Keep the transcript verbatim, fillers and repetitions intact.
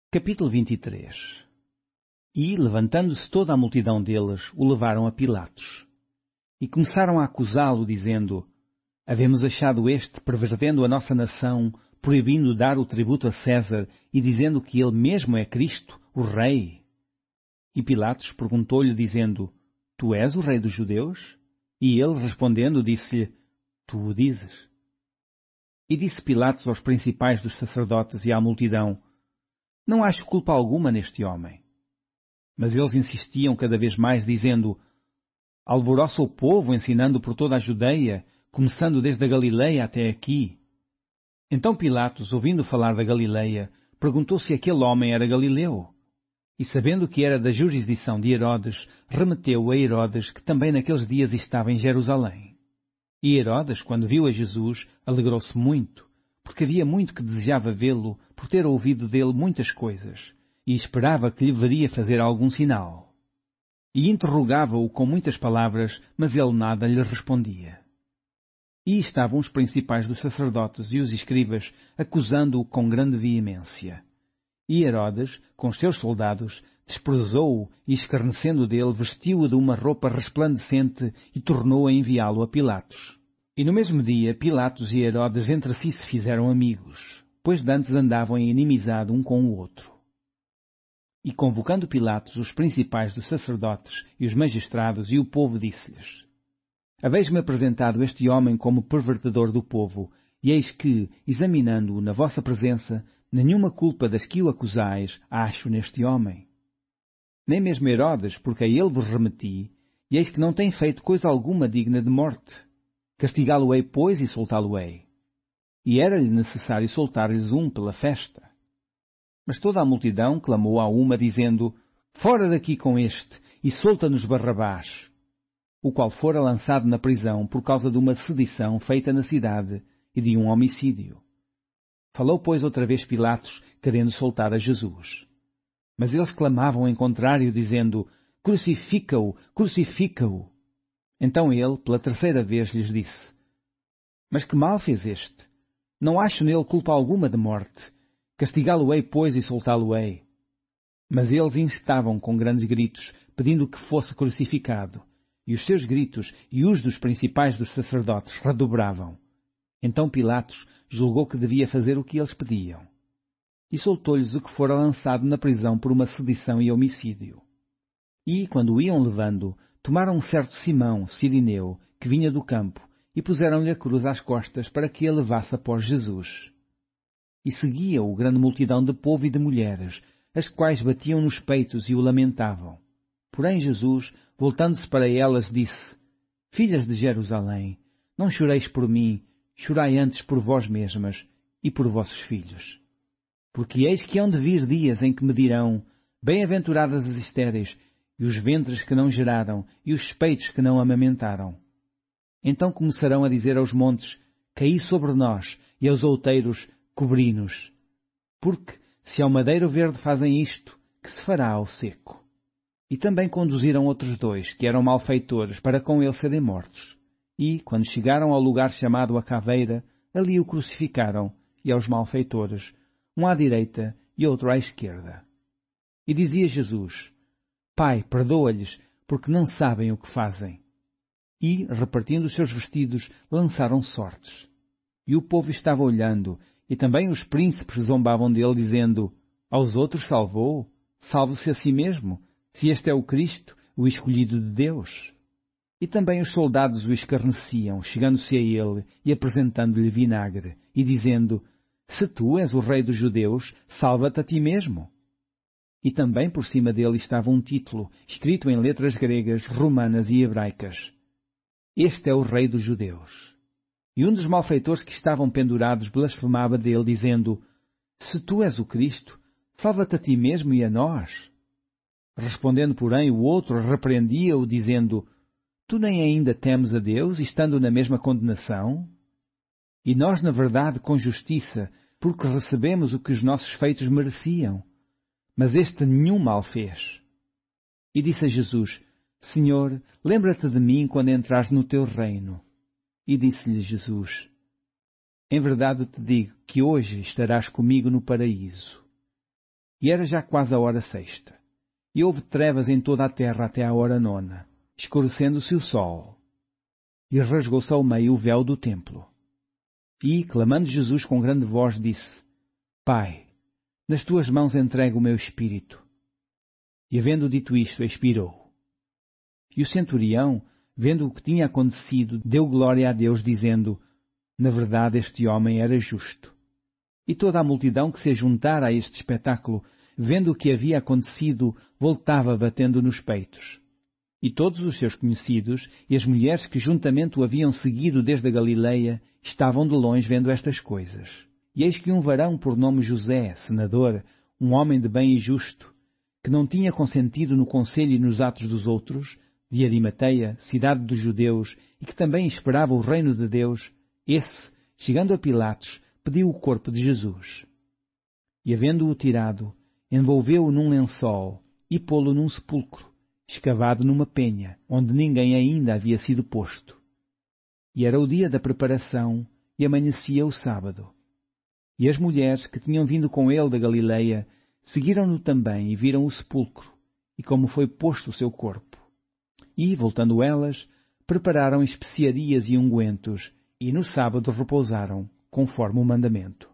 Capítulo vinte e três. E, levantando-se toda a multidão deles, o levaram a Pilatos. E começaram a acusá-lo, dizendo: Havemos achado este pervertendo a nossa nação, proibindo dar o tributo a César e dizendo que ele mesmo é Cristo, o Rei. E Pilatos perguntou-lhe, dizendo: Tu és o Rei dos Judeus? E ele, respondendo, disse-lhe: Tu o dizes. E disse Pilatos aos principais dos sacerdotes e à multidão: Não acho culpa alguma neste homem. Mas eles insistiam cada vez mais, dizendo: Alvoroça o povo, ensinando por toda a Judeia, começando desde a Galileia até aqui. Então Pilatos, ouvindo falar da Galileia, perguntou se aquele homem era galileu. E sabendo que era da jurisdição de Herodes, remeteu a Herodes, que também naqueles dias estava em Jerusalém. E Herodes, quando viu a Jesus, alegrou-se muito, porque havia muito que desejava vê-lo, por ter ouvido dele muitas coisas, e esperava que lhe veria fazer algum sinal. E interrogava-o com muitas palavras, mas ele nada lhe respondia. E estavam os principais dos sacerdotes e os escribas, acusando-o com grande veemência. E Herodes, com os seus soldados, desprezou-o e, escarnecendo dele, vestiu-o de uma roupa resplandecente e tornou a enviá-lo a Pilatos. E no mesmo dia, Pilatos e Herodes entre si se fizeram amigos, pois dantes andavam em inimizade um com o outro. E convocando Pilatos os principais dos sacerdotes e os magistrados e o povo, disse-lhes: Haveis-me apresentado este homem como pervertedor do povo, e eis que, examinando-o na vossa presença, nenhuma culpa das que o acusais acho neste homem. Nem mesmo Herodes, porque a ele vos remeti, e eis que não tem feito coisa alguma digna de morte. Castigá-lo-ei, pois, e soltá-lo-ei. E era-lhe necessário soltar-lhes um pela festa. Mas toda a multidão clamou a uma, dizendo: Fora daqui com este, e solta-nos Barrabás, o qual fora lançado na prisão por causa de uma sedição feita na cidade e de um homicídio. Falou, pois, outra vez Pilatos, querendo soltar a Jesus. Mas eles clamavam em contrário, dizendo: Crucifica-o, crucifica-o. Então ele, pela terceira vez, lhes disse: Mas que mal fez este? Não acho nele culpa alguma de morte. Castigá-lo-ei, pois, e soltá-lo-ei. Mas eles instavam com grandes gritos, pedindo que fosse crucificado. E os seus gritos e os dos principais dos sacerdotes redobravam. Então Pilatos julgou que devia fazer o que eles pediam. E soltou-lhes o que fora lançado na prisão por uma sedição e homicídio. E, quando o iam levando, tomaram um certo Simão, sirineu, que vinha do campo, e puseram-lhe a cruz às costas para que a levasse após Jesus. E seguia-o grande multidão de povo e de mulheres, as quais batiam nos peitos e o lamentavam. Porém Jesus, voltando-se para elas, disse: Filhas de Jerusalém, não choreis por mim, chorai antes por vós mesmas e por vossos filhos. Porque eis que hão de vir dias em que me dirão: Bem-aventuradas as estéreis, e os ventres que não geraram, e os peitos que não amamentaram. Então começarão a dizer aos montes: Caí sobre nós, e aos outeiros: Cobri-nos. Porque, se ao madeiro verde fazem isto, que se fará ao seco? E também conduziram outros dois, que eram malfeitores, para com ele serem mortos. E, quando chegaram ao lugar chamado a Caveira, ali o crucificaram, e aos malfeitores, um à direita e outro à esquerda. E dizia Jesus: Pai, perdoa-lhes, porque não sabem o que fazem. E, repartindo os seus vestidos, lançaram sortes. E o povo estava olhando, e também os príncipes zombavam dele, dizendo: Aos outros salvou, salve-se a si mesmo, se este é o Cristo, o escolhido de Deus. E também os soldados o escarneciam, chegando-se a ele e apresentando-lhe vinagre, e dizendo: Se tu és o rei dos judeus, salva-te a ti mesmo. E também por cima dele estava um título, escrito em letras gregas, romanas e hebraicas: Este é o rei dos judeus. E um dos malfeitores que estavam pendurados blasfemava dele, dizendo: Se tu és o Cristo, salva-te a ti mesmo e a nós. Respondendo, porém, o outro repreendia-o, dizendo: Tu nem ainda temes a Deus, estando na mesma condenação? E nós, na verdade, com justiça, porque recebemos o que os nossos feitos mereciam. Mas este nenhum mal fez. E disse a Jesus: Senhor, lembra-te de mim quando entrares no teu reino. E disse-lhe Jesus: Em verdade te digo que hoje estarás comigo no paraíso. E era já quase a hora sexta. E houve trevas em toda a terra até à hora nona, escurecendo-se o sol. E rasgou-se ao meio o véu do templo. E, clamando Jesus com grande voz, disse: Pai, nas tuas mãos entrego o meu espírito. E, havendo dito isto, expirou. E o centurião, vendo o que tinha acontecido, deu glória a Deus, dizendo: Na verdade, este homem era justo. E toda a multidão que se juntara a este espetáculo, vendo o que havia acontecido, voltava batendo nos peitos. E todos os seus conhecidos e as mulheres que juntamente o haviam seguido desde a Galileia estavam de longe vendo estas coisas. E eis que um varão por nome José, senador, um homem de bem e justo, que não tinha consentido no conselho e nos atos dos outros, de Arimateia, cidade dos judeus, e que também esperava o reino de Deus, esse, chegando a Pilatos, pediu o corpo de Jesus. E, havendo-o tirado, envolveu-o num lençol e pô-lo num sepulcro, escavado numa penha, onde ninguém ainda havia sido posto. E era o dia da preparação, e amanhecia o sábado. E as mulheres que tinham vindo com ele da Galileia seguiram-no também e viram o sepulcro, e como foi posto o seu corpo. E, voltando elas, prepararam especiarias e ungüentos, e no sábado repousaram, conforme o mandamento.